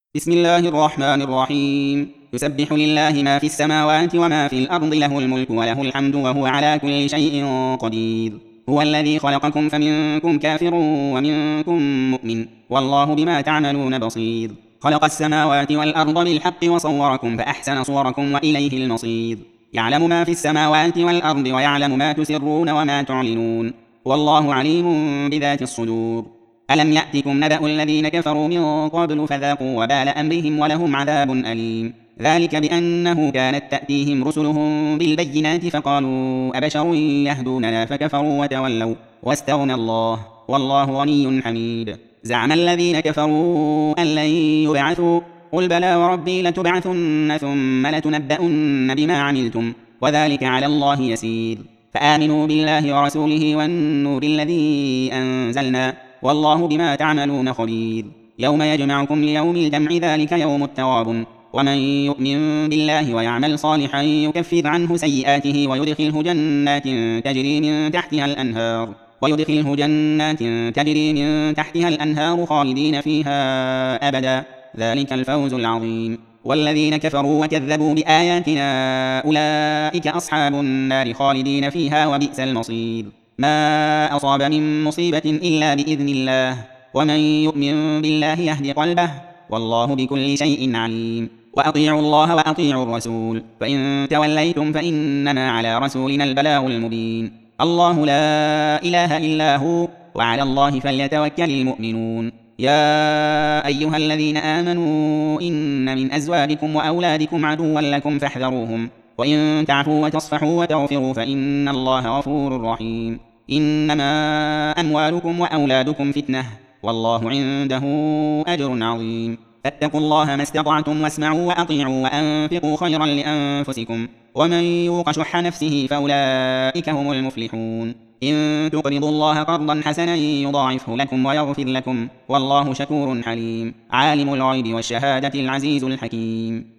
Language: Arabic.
بسم الله الرحمن الرحيم. يسبح لله ما في السماوات وما في الأرض، له الملك وله الحمد وهو على كل شيء قدير. هو الذي خلقكم فمنكم كافر ومنكم مؤمن، والله بما تعملون بصير. خلق السماوات والأرض بالحق وصوركم فأحسن صوركم وإليه المصير. يعلم ما في السماوات والأرض ويعلم ما تسرون وما تعلنون، والله عليم بذات الصدور. ألم يأتكم نبأ الذين كفروا من قبل فذاقوا وبال أمرهم ولهم عذاب أليم. ذلك بأنه كانت تأتيهم رسلهم بالبينات فقالوا أبشر يهدوننا فكفروا وتولوا واستغنى الله والله غني حميد. زعم الذين كفروا أن لن يبعثوا، قل بلى وربي لتبعثن ثم لتنبؤن بما عملتم وذلك على الله يسير. فآمنوا بالله ورسوله والنور الذي أنزلنا، والله بما تعملون خبير. يوم يجمعكم ليوم الجمع، ذلك يوم التغابن. ومن يؤمن بالله ويعمل صالحا يكفر عنه سيئاته ويدخله جنات تجري من تحتها خالدين فيها أبدا، ذلك الفوز العظيم. والذين كفروا وكذبوا بآياتنا أولئك أصحاب النار خالدين فيها وبئس المصير. ما أصاب من مصيبة إلا بإذن الله، ومن يؤمن بالله يهد قلبه، والله بكل شيء عليم. وأطيعوا الله وأطيعوا الرسول، فإن توليتم فإنما على رسولنا البلاغ المبين. الله لا إله إلا هو، وعلى الله فليتوكل المؤمنون. يا أيها الذين آمنوا إن من أزواجكم وأولادكم عدوا لكم فاحذروهم، وإن تعفوا وتصفحوا وتغفروا فإن الله غفور رحيم. إنما أموالكم وأولادكم فتنة، والله عنده أجر عظيم. فاتقوا الله ما استطعتم واسمعوا وأطيعوا وأنفقوا خيرا لأنفسكم، ومن يوق شح نفسه فأولئك هم المفلحون. إن تقرضوا الله قرضا حسنا يضاعفه لكم ويغفر لكم، والله شكور حليم. عالم الغيب والشهادة العزيز الحكيم.